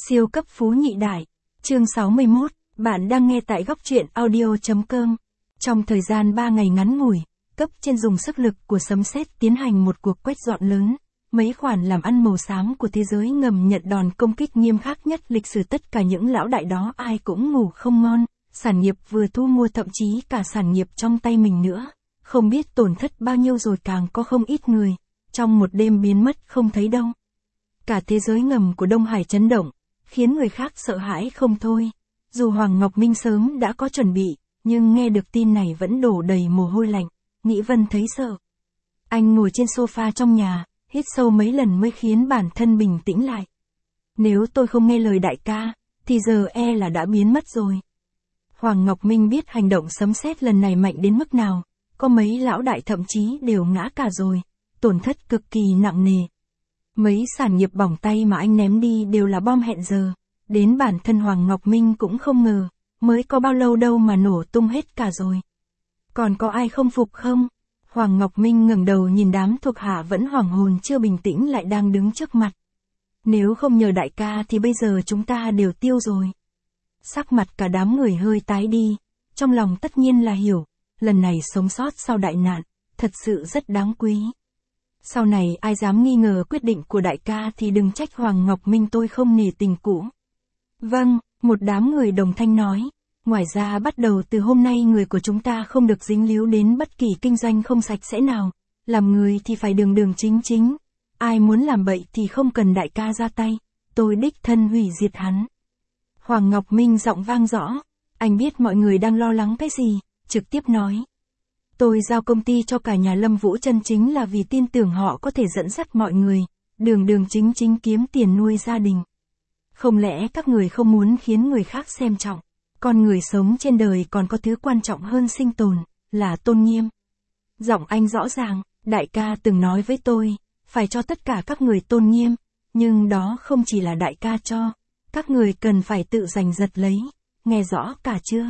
Siêu cấp phú nhị đại. Chương 61, bạn đang nghe tại góc truyện audio.com. Trong thời gian 3 ngày ngắn ngủi, cấp trên dùng sức lực của sấm sét tiến hành một cuộc quét dọn lớn. Mấy khoản làm ăn màu xám của thế giới ngầm nhận đòn công kích nghiêm khắc nhất lịch sử, tất cả những lão đại đó ai cũng ngủ không ngon, sản nghiệp vừa thu mua thậm chí cả sản nghiệp trong tay mình nữa. Không biết tổn thất bao nhiêu rồi, càng có không ít người trong một đêm biến mất không thấy đâu. Cả thế giới ngầm của Đông Hải chấn động, khiến người khác sợ hãi không thôi. Dù Hoàng Ngọc Minh sớm đã có chuẩn bị, nhưng nghe được tin này vẫn đổ đầy mồ hôi lạnh. Nghĩ Vân thấy sợ. Anh ngồi trên sofa trong nhà, hít sâu mấy lần mới khiến bản thân bình tĩnh lại. Nếu tôi không nghe lời đại ca, thì giờ là đã biến mất rồi. Hoàng Ngọc Minh biết hành động sấm sét lần này mạnh đến mức nào, có mấy lão đại thậm chí đều ngã cả rồi, tổn thất cực kỳ nặng nề. Mấy sản nghiệp bỏng tay mà anh ném đi đều là bom hẹn giờ, đến bản thân Hoàng Ngọc Minh cũng không ngờ, mới có bao lâu đâu mà nổ tung hết cả rồi. Còn có ai không phục không? Hoàng Ngọc Minh ngẩng đầu nhìn đám thuộc hạ vẫn hoảng hồn chưa bình tĩnh lại đang đứng trước mặt. Nếu không nhờ đại ca thì bây giờ chúng ta đều tiêu rồi. Sắc mặt cả đám người hơi tái đi, trong lòng tất nhiên là hiểu, lần này sống sót sau đại nạn, thật sự rất đáng quý. Sau này ai dám nghi ngờ quyết định của đại ca thì đừng trách Hoàng Ngọc Minh tôi không nể tình cũ. Vâng, một đám người đồng thanh nói. Ngoài ra bắt đầu từ hôm nay người của chúng ta không được dính líu đến bất kỳ kinh doanh không sạch sẽ nào. Làm người thì phải đường đường chính chính. Ai muốn làm bậy thì không cần đại ca ra tay. Tôi đích thân hủy diệt hắn. Hoàng Ngọc Minh giọng vang rõ. Anh biết mọi người đang lo lắng cái gì, trực tiếp nói. Tôi giao công ty cho cả nhà Lâm Vũ chân chính là vì tin tưởng họ có thể dẫn dắt mọi người, đường đường chính chính kiếm tiền nuôi gia đình. Không lẽ các người không muốn khiến người khác xem trọng? Con người sống trên đời còn có thứ quan trọng hơn sinh tồn, là tôn nghiêm. Giọng anh rõ ràng, đại ca từng nói với tôi, phải cho tất cả các người tôn nghiêm, nhưng đó không chỉ là đại ca cho, các người cần phải tự giành giật lấy, nghe rõ cả chưa?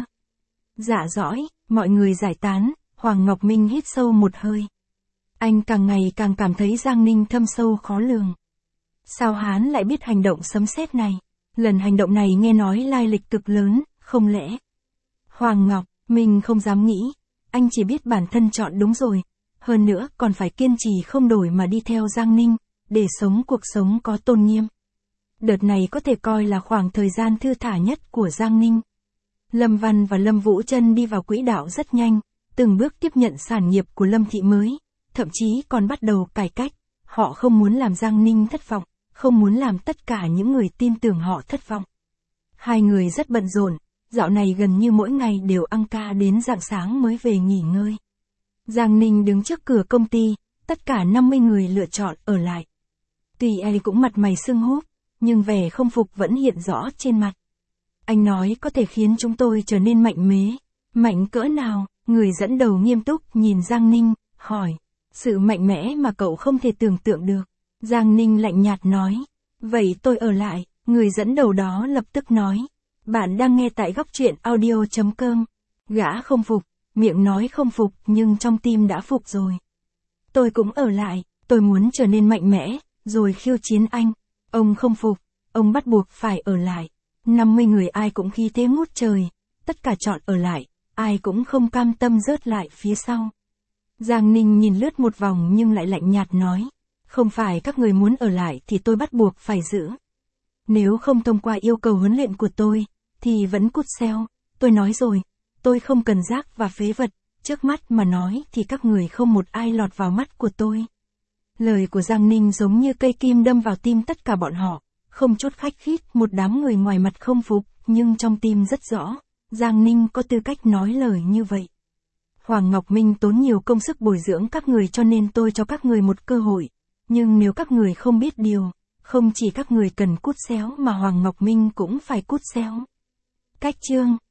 Dạ dõi, mọi người giải tán. Hoàng Ngọc Minh hít sâu một hơi. Anh càng ngày càng cảm thấy Giang Ninh thâm sâu khó lường. Sao hắn lại biết hành động sấm sét này? Lần hành động này nghe nói lai lịch cực lớn, không lẽ? Hoàng Ngọc Minh không dám nghĩ. Anh chỉ biết bản thân chọn đúng rồi. Hơn nữa còn phải kiên trì không đổi mà đi theo Giang Ninh, để sống cuộc sống có tôn nghiêm. Đợt này có thể coi là khoảng thời gian thư thả nhất của Giang Ninh. Lâm Văn và Lâm Vũ Chân đi vào quỹ đạo rất nhanh. Từng bước tiếp nhận sản nghiệp của Lâm Thị mới, thậm chí còn bắt đầu cải cách. Họ không muốn làm Giang Ninh thất vọng, không muốn làm tất cả những người tin tưởng họ thất vọng. Hai người rất bận rộn, dạo này gần như mỗi ngày đều ăn ca đến rạng sáng mới về nghỉ ngơi. Giang Ninh đứng trước cửa công ty, tất cả 50 người lựa chọn ở lại. Tuy ai cũng mặt mày sưng húp, nhưng vẻ không phục vẫn hiện rõ trên mặt. Anh nói có thể khiến chúng tôi trở nên mạnh mẽ. Mạnh cỡ nào? Người dẫn đầu nghiêm túc nhìn Giang Ninh, hỏi. Sự mạnh mẽ mà cậu không thể tưởng tượng được. Giang Ninh lạnh nhạt nói. Vậy tôi ở lại. Người dẫn đầu đó lập tức nói. Bạn đang nghe tại góc truyện audio.com. Gã không phục, miệng nói không phục nhưng trong tim đã phục rồi. Tôi cũng ở lại, tôi muốn trở nên mạnh mẽ, rồi khiêu chiến anh. Ông không phục, ông bắt buộc phải ở lại. 50 người ai cũng khí thế ngút trời, tất cả chọn ở lại. Ai cũng không cam tâm rớt lại phía sau. Giang Ninh nhìn lướt một vòng nhưng lại lạnh nhạt nói. Không phải các người muốn ở lại thì tôi bắt buộc phải giữ. Nếu không thông qua yêu cầu huấn luyện của tôi, thì vẫn cút xeo. Tôi nói rồi, tôi không cần rác và phế vật. Trước mắt mà nói thì các người không một ai lọt vào mắt của tôi. Lời của Giang Ninh giống như cây kim đâm vào tim tất cả bọn họ. Không chút khách khít, một đám người ngoài mặt không phục, nhưng trong tim rất rõ. Giang Ninh có tư cách nói lời như vậy. Hoàng Ngọc Minh tốn nhiều công sức bồi dưỡng các người cho nên tôi cho các người một cơ hội. Nhưng nếu các người không biết điều, không chỉ các người cần cút xéo mà Hoàng Ngọc Minh cũng phải cút xéo. Cách chương